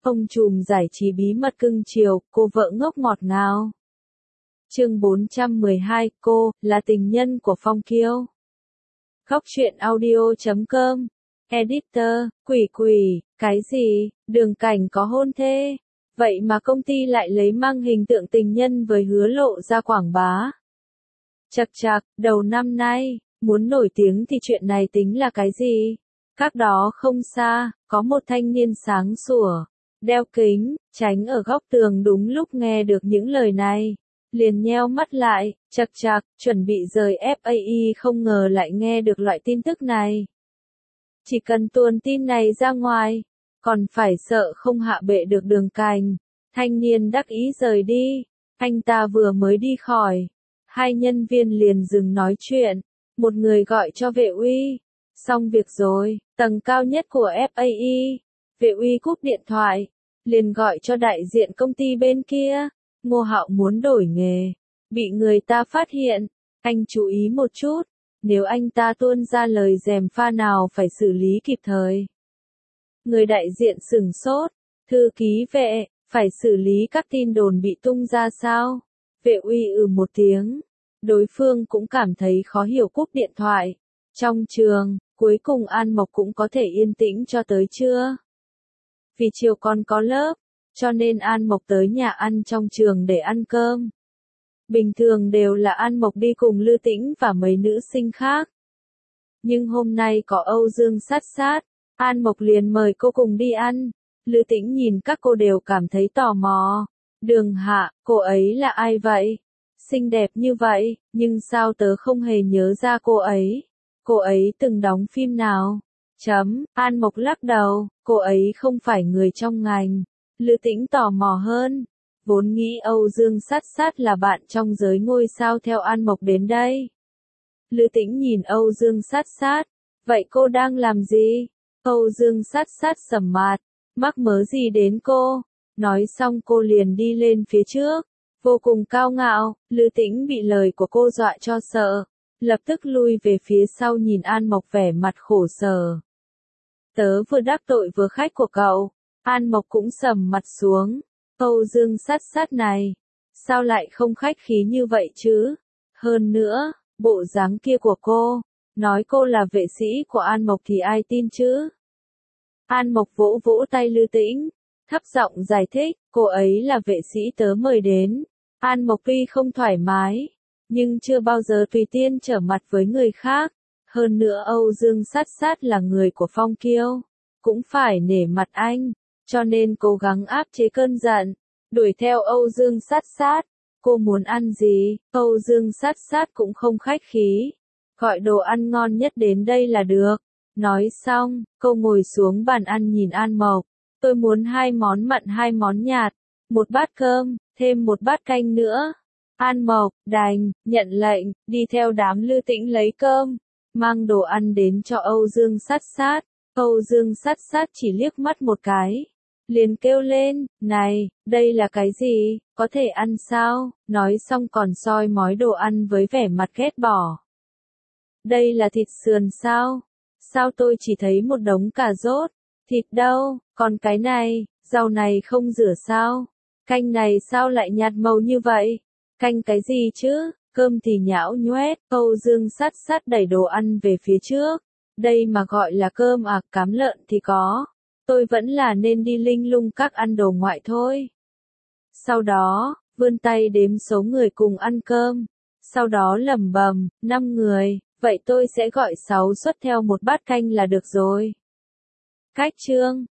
Ông trùm giải trí bí mật cưng chiều, cô vợ ngốc ngọt ngào. Chương 412, cô là tình nhân của Phong Kiêu. Góc truyện audio.com. Editor, quỷ, cái gì, Đường Cảnh có hôn thê. Vậy mà công ty lại lấy mang hình tượng tình nhân với Hứa Lộ ra quảng bá. Chậc chậc, đầu năm nay, muốn nổi tiếng thì chuyện này tính là cái gì? Cách đó không xa, có một thanh niên sáng sủa, đeo kính, tránh ở góc tường đúng lúc nghe được những lời này. Liền nheo mắt lại, chậc chậc, chuẩn bị rời FAI không ngờ lại nghe được loại tin tức này. Chỉ cần tuồn tin này ra ngoài, còn phải sợ không hạ bệ được Đường Cảnh. Thanh niên đắc ý rời đi, anh ta vừa mới đi khỏi. Hai nhân viên liền dừng nói chuyện, một người gọi cho vệ uy. Xong việc rồi, tầng cao nhất của FAI. Vệ uy cúp điện thoại, liền gọi cho đại diện công ty bên kia. Ngô Hạo muốn đổi nghề, bị người ta phát hiện. Anh chú ý một chút, nếu anh ta tuôn ra lời gièm pha nào phải xử lý kịp thời. Người đại diện sửng sốt, thư ký vệ, phải xử lý các tin đồn bị tung ra sao? Vệ uy một tiếng. Đối phương cũng cảm thấy khó hiểu cúp điện thoại. Trong trường, cuối cùng An Mộc cũng có thể yên tĩnh cho tới trưa. Vì chiều còn có lớp, cho nên An Mộc tới nhà ăn trong trường để ăn cơm. Bình thường đều là An Mộc đi cùng Lư Tĩnh và mấy nữ sinh khác. Nhưng hôm nay có Âu Dương Sát Sát, An Mộc liền mời cô cùng đi ăn. Lư Tĩnh nhìn các cô đều cảm thấy tò mò. Đường Hạ, cô ấy là ai vậy? Xinh đẹp như vậy, nhưng sao tớ không hề nhớ ra cô ấy? Cô ấy từng đóng phim nào? An Mộc lắc đầu, cô ấy không phải người trong ngành. Lư Tĩnh tò mò hơn. Vốn nghĩ Âu Dương Sát Sát là bạn trong giới ngôi sao theo An Mộc đến đây. Lư Tĩnh nhìn Âu Dương Sát Sát. Vậy cô đang làm gì? Âu Dương Sát Sát sầm mặt. Mắc mớ gì đến cô? Nói xong cô liền đi lên phía trước. Vô cùng cao ngạo, Lư Tĩnh bị lời của cô dọa cho sợ. Lập tức lui về phía sau nhìn An Mộc vẻ mặt khổ sở. Tớ vừa đắc tội vừa khách của cậu. An Mộc cũng sầm mặt xuống. Âu Dương Sát Sát này, sao lại không khách khí như vậy chứ? Hơn nữa, bộ dáng kia của cô, nói cô là vệ sĩ của An Mộc thì ai tin chứ? An Mộc vỗ vỗ tay Lư Tĩnh, thấp giọng giải thích, cô ấy là vệ sĩ tớ mời đến. An Mộc tuy không thoải mái, nhưng chưa bao giờ tùy tiện trở mặt với người khác. Hơn nữa Âu Dương Sát Sát là người của Phong Kiêu, cũng phải nể mặt anh, cho nên cố gắng áp chế cơn giận, đuổi theo Âu Dương Sát Sát. Cô muốn ăn gì? Âu Dương Sát Sát cũng không khách khí, gọi đồ ăn ngon nhất đến đây là được. Nói xong, cô ngồi xuống bàn ăn nhìn An Mộc. Tôi muốn 2 món mặn 2 món nhạt, 1 bát cơm, thêm 1 bát canh nữa. An Mộc, đành, nhận lệnh, đi theo đám Lư Tĩnh lấy cơm, mang đồ ăn đến cho Âu Dương Sát Sát. Âu Dương Sát Sát chỉ liếc mắt một cái, liền kêu lên, này, đây là cái gì, có thể ăn sao? Nói xong còn soi mói đồ ăn với vẻ mặt ghét bỏ. Đây là thịt sườn sao? Sao tôi chỉ thấy một đống cà rốt? Thịt đâu, còn cái này, rau này không rửa sao? Canh này sao lại nhạt màu như vậy? Canh cái gì chứ? Cơm thì nhão nhoét. Âu Dương Sát Sát đẩy đồ ăn về phía trước. Đây mà gọi là cơm à? Cám lợn thì có. Tôi vẫn là nên đi linh lung các ăn đồ ngoại thôi. Sau đó, vươn tay đếm số người cùng ăn cơm. Sau đó lẩm bẩm, 5 người, vậy tôi sẽ gọi 6 suất theo 1 bát canh là được rồi. Cách chương